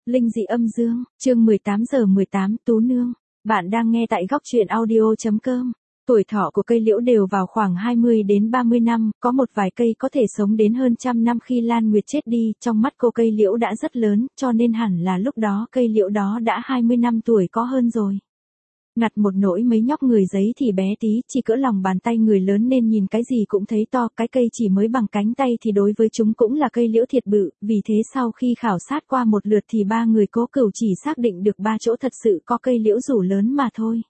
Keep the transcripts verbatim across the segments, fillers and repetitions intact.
Linh dị âm dương, chương mười tám giờ mười tám, Tú Nương. Bạn đang nghe tại góc truyện audio.com. Tuổi thọ của cây liễu đều vào khoảng hai mươi đến ba mươi năm, có một vài cây có thể sống đến hơn trăm năm. Khi Lan Nguyệt chết đi, trong mắt cô cây liễu đã rất lớn, cho nên hẳn là lúc đó cây liễu đó đã hai mươi năm tuổi có hơn rồi. Ngặt một nỗi mấy nhóc người giấy thì bé tí, chỉ cỡ lòng bàn tay người lớn nên nhìn cái gì cũng thấy to, cái cây chỉ mới bằng cánh tay thì đối với chúng cũng là cây liễu thiệt bự, vì thế sau khi khảo sát qua một lượt thì ba người Cố Cửu chỉ xác định được ba chỗ thật sự có cây liễu rủ lớn mà thôi.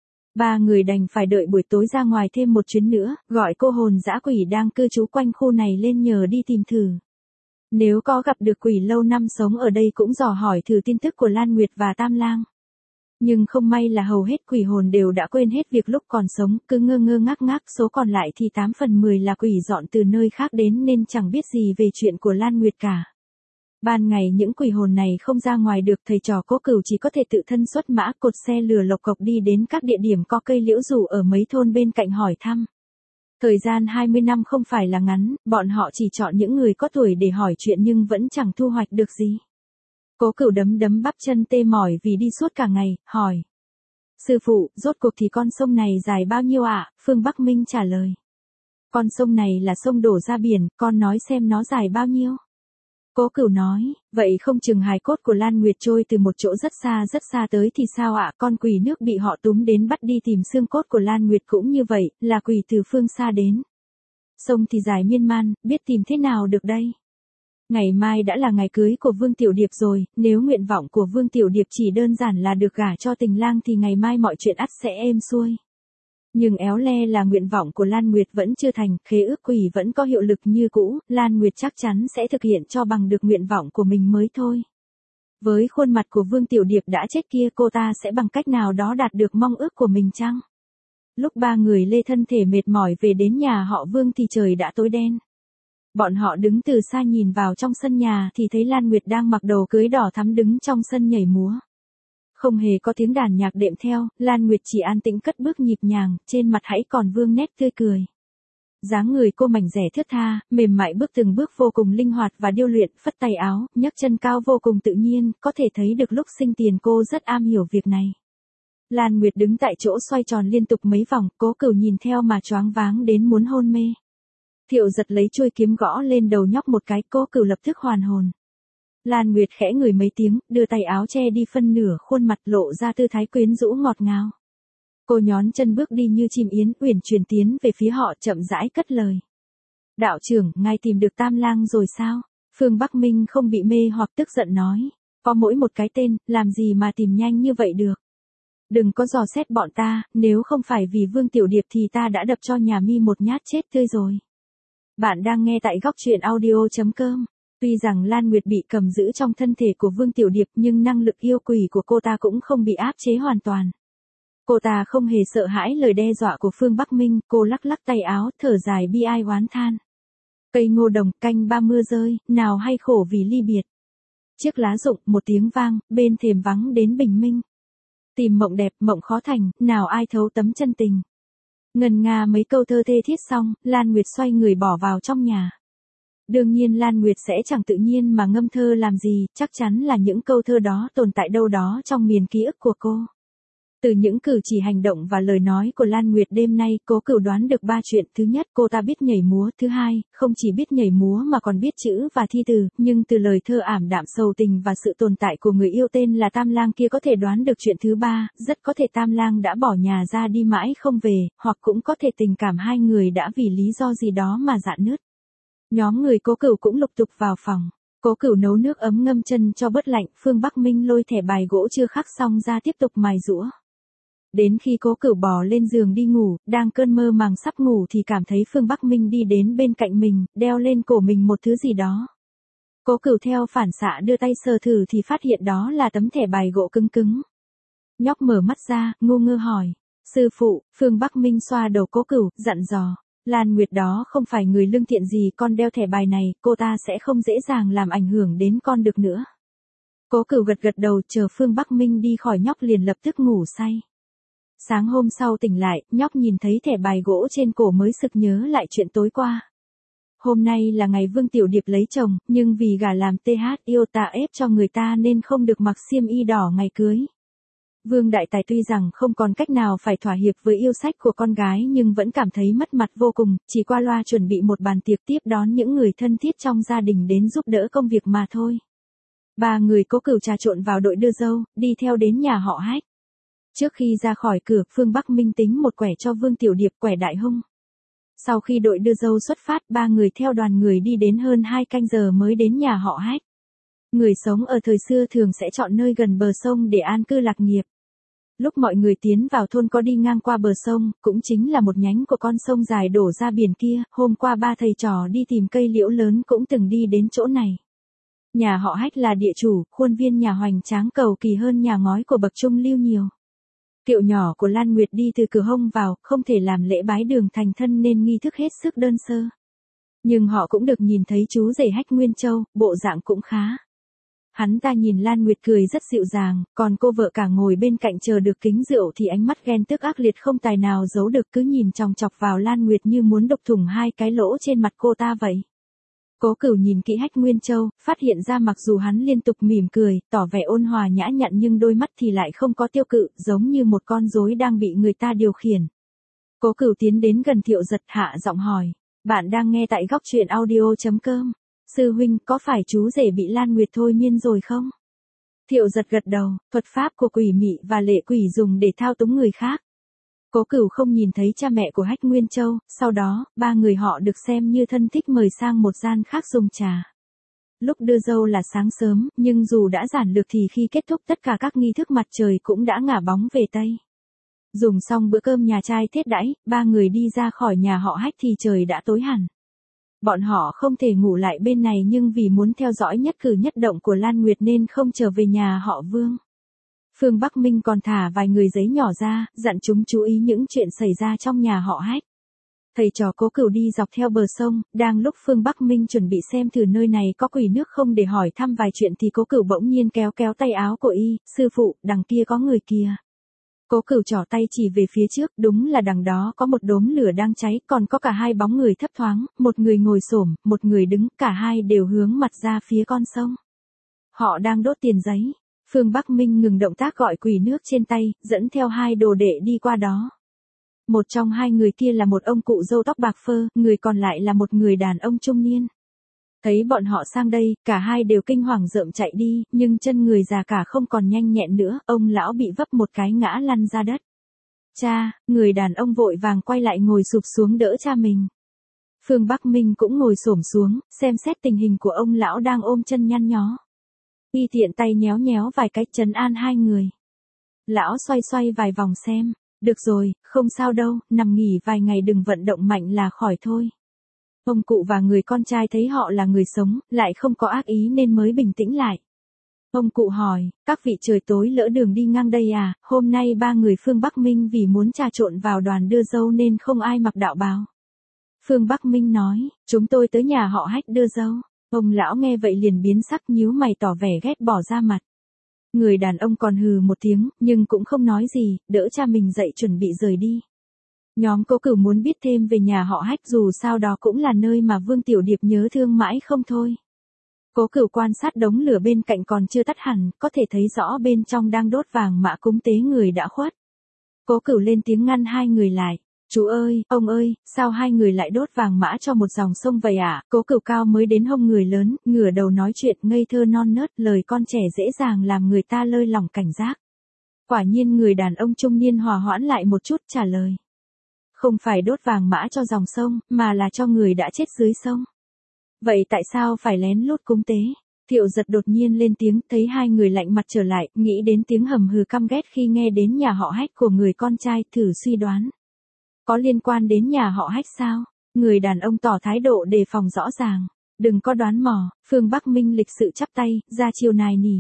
Ba người đành phải đợi buổi tối ra ngoài thêm một chuyến nữa, gọi cô hồn dã quỷ đang cư trú quanh khu này lên nhờ đi tìm thử. Nếu có gặp được quỷ lâu năm sống ở đây cũng dò hỏi thử tin tức của Lan Nguyệt và Tam Lang. Nhưng không may là hầu hết quỷ hồn đều đã quên hết việc lúc còn sống, cứ ngơ ngơ ngác ngác, số còn lại thì tám phần mười là quỷ dọn từ nơi khác đến nên chẳng biết gì về chuyện của Lan Nguyệt cả. Ban ngày những quỷ hồn này không ra ngoài được, thầy trò Cố Cửu chỉ có thể tự thân xuất mã cột xe lừa lộc cộc đi đến các địa điểm có cây liễu rủ ở mấy thôn bên cạnh hỏi thăm. Thời gian hai mươi năm không phải là ngắn, bọn họ chỉ chọn những người có tuổi để hỏi chuyện nhưng vẫn chẳng thu hoạch được gì. Cố Cửu đấm đấm bắp chân tê mỏi vì đi suốt cả ngày, hỏi. Sư phụ, rốt cuộc thì con sông này dài bao nhiêu ạ? À? Phương Bắc Minh trả lời. Con sông này là sông đổ ra biển, con nói xem nó dài bao nhiêu? Cố Cửu nói, vậy không chừng hài cốt của Lan Nguyệt trôi từ một chỗ rất xa rất xa tới thì sao ạ? À? Con quỷ nước bị họ túm đến bắt đi tìm xương cốt của Lan Nguyệt cũng như vậy, là quỷ từ phương xa đến. Sông thì dài miên man, biết tìm thế nào được đây? Ngày mai đã là ngày cưới của Vương Tiểu Điệp rồi, nếu nguyện vọng của Vương Tiểu Điệp chỉ đơn giản là được gả cho Tình Lang thì ngày mai mọi chuyện ắt sẽ êm xuôi. Nhưng éo le là nguyện vọng của Lan Nguyệt vẫn chưa thành, khế ước quỷ vẫn có hiệu lực như cũ, Lan Nguyệt chắc chắn sẽ thực hiện cho bằng được nguyện vọng của mình mới thôi. Với khuôn mặt của Vương Tiểu Điệp đã chết kia, cô ta sẽ bằng cách nào đó đạt được mong ước của mình chăng? Lúc ba người lê thân thể mệt mỏi về đến nhà họ Vương thì trời đã tối đen. Bọn họ đứng từ xa nhìn vào trong sân nhà thì thấy Lan Nguyệt đang mặc đồ cưới đỏ thắm đứng trong sân nhảy múa. Không hề có tiếng đàn nhạc đệm theo, Lan Nguyệt chỉ an tĩnh cất bước nhịp nhàng, trên mặt hãy còn vương nét tươi cười. Dáng người cô mảnh dẻ thướt tha, mềm mại bước từng bước vô cùng linh hoạt và điêu luyện, phất tay áo, nhấc chân cao vô cùng tự nhiên, có thể thấy được lúc sinh tiền cô rất am hiểu việc này. Lan Nguyệt đứng tại chỗ xoay tròn liên tục mấy vòng, Cố Cửu nhìn theo mà choáng váng đến muốn hôn mê. Thiệu giật lấy chuôi kiếm gõ lên đầu nhóc một cái, Cố Cửu lập tức hoàn hồn. Lan Nguyệt khẽ ngửi mấy tiếng, đưa tay áo che đi phân nửa khuôn mặt lộ ra tư thái quyến rũ ngọt ngào. Cô nhón chân bước đi như chim yến, uyển chuyển tiến về phía họ chậm rãi cất lời. Đạo trưởng, ngài tìm được Tam Lang rồi sao? Phương Bắc Minh không bị mê hoặc tức giận nói. Có mỗi một cái tên, làm gì mà tìm nhanh như vậy được? Đừng có dò xét bọn ta, nếu không phải vì Vương Tiểu Điệp thì ta đã đập cho nhà mi một nhát chết tươi rồi. Bạn đang nghe tại góc truyện audio.com. Tuy rằng Lan Nguyệt bị cầm giữ trong thân thể của Vương Tiểu Điệp nhưng năng lực yêu quỷ của cô ta cũng không bị áp chế hoàn toàn. Cô ta không hề sợ hãi lời đe dọa của Phương Bắc Minh, cô lắc lắc tay áo, thở dài bi ai oán than. Cây ngô đồng canh ba mưa rơi, nào hay khổ vì ly biệt. Chiếc lá rụng một tiếng vang, bên thềm vắng đến bình minh. Tìm mộng đẹp, mộng khó thành, nào ai thấu tấm chân tình. Ngân nga mấy câu thơ thê thiết xong, Lan Nguyệt xoay người bỏ vào trong nhà. Đương nhiên Lan Nguyệt sẽ chẳng tự nhiên mà ngâm thơ làm gì, chắc chắn là những câu thơ đó tồn tại đâu đó trong miền ký ức của cô. Từ những cử chỉ hành động và lời nói của Lan Nguyệt đêm nay, Cố Cửu đoán được ba chuyện. Thứ nhất, cô ta biết nhảy múa. Thứ hai, không chỉ biết nhảy múa mà còn biết chữ và thi từ, nhưng từ lời thơ ảm đạm sầu tình và sự tồn tại của người yêu tên là Tam Lang kia có thể đoán được chuyện thứ ba, rất có thể Tam Lang đã bỏ nhà ra đi mãi không về, hoặc cũng có thể tình cảm hai người đã vì lý do gì đó mà rạn nứt. Nhóm người Cố Cửu cũng lục tục vào phòng. Cố Cửu nấu nước ấm ngâm chân cho bớt lạnh, Phương Bắc Minh lôi thẻ bài gỗ chưa khắc xong ra tiếp tục mài giũa. Đến khi Cố Cửu bò lên giường đi ngủ, đang cơn mơ màng sắp ngủ thì cảm thấy Phương Bắc Minh đi đến bên cạnh mình, đeo lên cổ mình một thứ gì đó. Cố Cửu theo phản xạ đưa tay sờ thử thì phát hiện đó là tấm thẻ bài gỗ cứng cứng. Nhóc mở mắt ra, ngu ngơ hỏi. Sư phụ, Phương Bắc Minh xoa đầu Cố Cửu, dặn dò. Lan Nguyệt đó không phải người lương thiện gì, con đeo thẻ bài này, cô ta sẽ không dễ dàng làm ảnh hưởng đến con được nữa. Cố Cửu gật gật đầu, chờ Phương Bắc Minh đi khỏi nhóc liền lập tức ngủ say. Sáng hôm sau tỉnh lại, nhóc nhìn thấy thẻ bài gỗ trên cổ mới sực nhớ lại chuyện tối qua. hôm nay là ngày Vương Tiểu Điệp lấy chồng, nhưng vì gả làm tê hát yêu ta ép cho người ta nên không được mặc xiêm y đỏ ngày cưới. Vương Đại Tài tuy rằng không còn cách nào phải thỏa hiệp với yêu sách của con gái nhưng vẫn cảm thấy mất mặt vô cùng, chỉ qua loa chuẩn bị một bàn tiệc tiếp đón những người thân thiết trong gia đình đến giúp đỡ công việc mà thôi. Ba người Cố Cửu trà trộn vào đội đưa dâu, đi theo đến nhà họ Hách. Trước khi ra khỏi cửa, Phương Bắc Minh tính một quẻ cho Vương Tiểu Điệp quẻ đại hung. Sau khi đội đưa dâu xuất phát, ba người theo đoàn người đi đến hơn hai canh giờ mới đến nhà họ Hách. Người sống ở thời xưa thường sẽ chọn nơi gần bờ sông để an cư lạc nghiệp. Lúc mọi người tiến vào thôn có đi ngang qua bờ sông, cũng chính là một nhánh của con sông dài đổ ra biển kia, hôm qua ba thầy trò đi tìm cây liễu lớn cũng từng đi đến chỗ này. Nhà họ Hách là địa chủ, khuôn viên nhà hoành tráng cầu kỳ hơn nhà ngói của bậc trung lưu nhiều. Kiệu nhỏ của Lan Nguyệt đi từ cửa hông vào, không thể làm lễ bái đường thành thân nên nghi thức hết sức đơn sơ. Nhưng họ cũng được nhìn thấy chú rể Hách Nguyên Châu, bộ dạng cũng khá. Hắn ta nhìn Lan Nguyệt cười rất dịu dàng, còn cô vợ cả ngồi bên cạnh chờ được kính rượu thì ánh mắt ghen tức ác liệt không tài nào giấu được, cứ nhìn chòng chọc vào Lan Nguyệt như muốn đục thủng hai cái lỗ trên mặt cô ta vậy. Cố Cửu nhìn kỹ Hách Nguyên Châu, phát hiện ra mặc dù hắn liên tục mỉm cười, tỏ vẻ ôn hòa nhã nhặn nhưng đôi mắt thì lại không có tiêu cự, giống như một con rối đang bị người ta điều khiển. Cố Cửu tiến đến gần Thiệu Giật, hạ giọng hỏi, bạn đang nghe tại góc truyện audio chấm com. Sư huynh, có phải chú rể bị Lan Nguyệt thôi miên rồi không? Thiệu Giật gật đầu, thuật pháp của quỷ mị và lệ quỷ dùng để thao túng người khác. Cố Cửu không nhìn thấy cha mẹ của Hách Nguyên Châu, sau đó, ba người họ được xem như thân thích mời sang một gian khác dùng trà. Lúc đưa dâu là sáng sớm, nhưng dù đã giản lược thì khi kết thúc tất cả các nghi thức mặt trời cũng đã ngả bóng về Tây. Dùng xong bữa cơm nhà trai thiết đãi, ba người đi ra khỏi nhà họ Hách thì trời đã tối hẳn. Bọn họ không thể ngủ lại bên này nhưng vì muốn theo dõi nhất cử nhất động của Lan Nguyệt nên không trở về nhà họ Vương. Phương Bắc Minh còn thả vài người giấy nhỏ ra, dặn chúng chú ý những chuyện xảy ra trong nhà họ Hách. Thầy trò Cố Cửu đi dọc theo bờ sông, đang lúc Phương Bắc Minh chuẩn bị xem thử nơi này có quỷ nước không để hỏi thăm vài chuyện thì Cố Cửu bỗng nhiên kéo kéo tay áo của y, sư phụ, đằng kia có người kìa. Cố Cửu trỏ tay chỉ về phía trước, đúng là đằng đó có một đốm lửa đang cháy, còn có cả hai bóng người thấp thoáng, một người ngồi xổm, một người đứng, cả hai đều hướng mặt ra phía con sông. Họ đang đốt tiền giấy. Phương Bắc Minh ngừng động tác gọi quỷ nước trên tay, dẫn theo hai đồ đệ đi qua đó. Một trong hai người kia là một ông cụ râu tóc bạc phơ, người còn lại là một người đàn ông trung niên. Thấy bọn họ sang đây, cả hai đều kinh hoàng rợm chạy đi, nhưng chân người già cả không còn nhanh nhẹn nữa, ông lão bị vấp một cái ngã lăn ra đất. Cha, người đàn ông vội vàng quay lại ngồi sụp xuống đỡ cha mình. Phương Bắc Minh cũng ngồi xổm xuống, xem xét tình hình của ông lão đang ôm chân nhăn nhó. Y tiện tay nhéo nhéo vài cái trấn an hai người. Lão xoay xoay vài vòng xem, được rồi, không sao đâu, nằm nghỉ vài ngày đừng vận động mạnh là khỏi thôi. Ông cụ và người con trai thấy họ là người sống, lại không có ác ý nên mới bình tĩnh lại. Ông cụ hỏi, các vị trời tối lỡ đường đi ngang đây à, hôm nay ba người Phương Bắc Minh vì muốn trà trộn vào đoàn đưa dâu nên không ai mặc đạo bào. Phương Bắc Minh nói, chúng tôi tới nhà họ Hách đưa dâu. Ông lão nghe vậy liền biến sắc nhíu mày tỏ vẻ ghét bỏ ra mặt. Người đàn ông còn hừ một tiếng, nhưng cũng không nói gì, đỡ cha mình dậy chuẩn bị rời đi. Nhóm Cố Cửu muốn biết thêm về nhà họ Hách dù sao đó cũng là nơi mà Vương Tiểu Điệp nhớ thương mãi không thôi. Cố Cửu quan sát đống lửa bên cạnh còn chưa tắt hẳn, có thể thấy rõ bên trong đang đốt vàng mã cúng tế người đã khuất. Cố Cửu lên tiếng ngăn hai người lại. Chú ơi, ông ơi, sao hai người lại đốt vàng mã cho một dòng sông vậy ạ? À? Cố Cửu cao mới đến hông người lớn, ngửa đầu nói chuyện ngây thơ non nớt, lời con trẻ dễ dàng làm người ta lơi lỏng cảnh giác. Quả nhiên người đàn ông trung niên hòa hoãn lại một chút trả lời. Không phải đốt vàng mã cho dòng sông, mà là cho người đã chết dưới sông. Vậy tại sao phải lén lút cúng tế? Thiệu Giật đột nhiên lên tiếng, thấy hai người lạnh mặt trở lại, nghĩ đến tiếng hầm hừ căm ghét khi nghe đến nhà họ Hách của người con trai, thử suy đoán. Có liên quan đến nhà họ Hách sao? Người đàn ông tỏ thái độ đề phòng rõ ràng. Đừng có đoán mò, Phương Bắc Minh lịch sự chắp tay, ra chiều nài nỉ.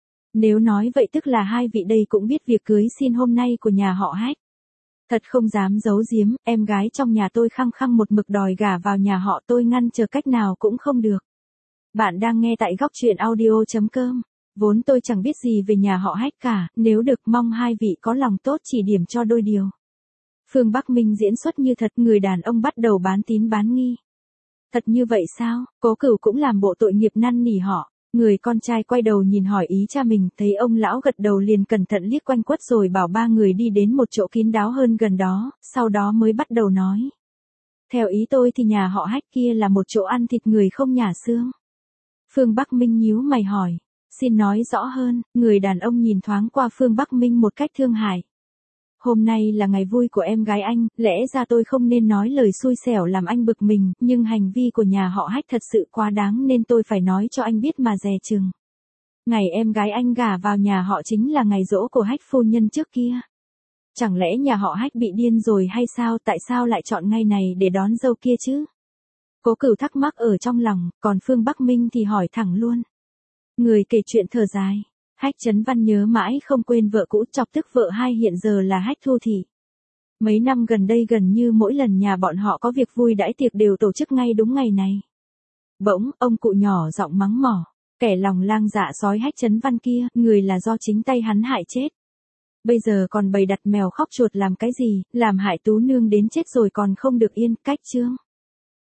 Nếu nói vậy tức là hai vị đây cũng biết việc cưới xin hôm nay của nhà họ Hách. Thật không dám giấu giếm, em gái trong nhà tôi khăng khăng một mực đòi gả vào nhà họ tôi ngăn chờ cách nào cũng không được. Bạn đang nghe tại góc truyện audio chấm com. Vốn tôi chẳng biết gì về nhà họ Hách cả, nếu được mong hai vị có lòng tốt chỉ điểm cho đôi điều. Phương Bắc Minh diễn xuất như thật, người đàn ông bắt đầu bán tín bán nghi. Thật như vậy sao? Cố Cửu cũng làm bộ tội nghiệp năn nỉ họ. Người con trai quay đầu nhìn hỏi ý cha mình, thấy ông lão gật đầu liền cẩn thận liếc quanh quất rồi bảo ba người đi đến một chỗ kín đáo hơn gần đó, sau đó mới bắt đầu nói. Theo ý tôi thì nhà họ Hách kia là một chỗ ăn thịt người không nhả xương. Phương Bắc Minh nhíu mày hỏi, xin nói rõ hơn. Người đàn ông nhìn thoáng qua Phương Bắc Minh một cách thương hại. Hôm nay là ngày vui của em gái anh, lẽ ra tôi không nên nói lời xui xẻo làm anh bực mình, nhưng hành vi của nhà họ Hách thật sự quá đáng nên tôi phải nói cho anh biết mà dè chừng. Ngày em gái anh gả vào nhà họ chính là ngày giỗ của Hách phu nhân trước kia. Chẳng lẽ nhà họ Hách bị điên rồi hay sao, tại sao lại chọn ngày này để đón dâu kia chứ? Cố Cửu thắc mắc ở trong lòng, còn Phương Bắc Minh thì hỏi thẳng luôn. Người kể chuyện thở dài. Hách Chấn Văn nhớ mãi không quên vợ cũ, chọc tức vợ hai hiện giờ là Hách Thu Thị. Mấy năm gần đây gần như mỗi lần nhà bọn họ có việc vui đãi tiệc đều tổ chức ngay đúng ngày này. Bỗng, ông cụ nhỏ giọng mắng mỏ, kẻ lòng lang dạ sói Hách Chấn Văn kia, người là do chính tay hắn hại chết. Bây giờ còn bày đặt mèo khóc chuột làm cái gì, làm hại Tú Nương đến chết rồi còn không được yên, cách chương.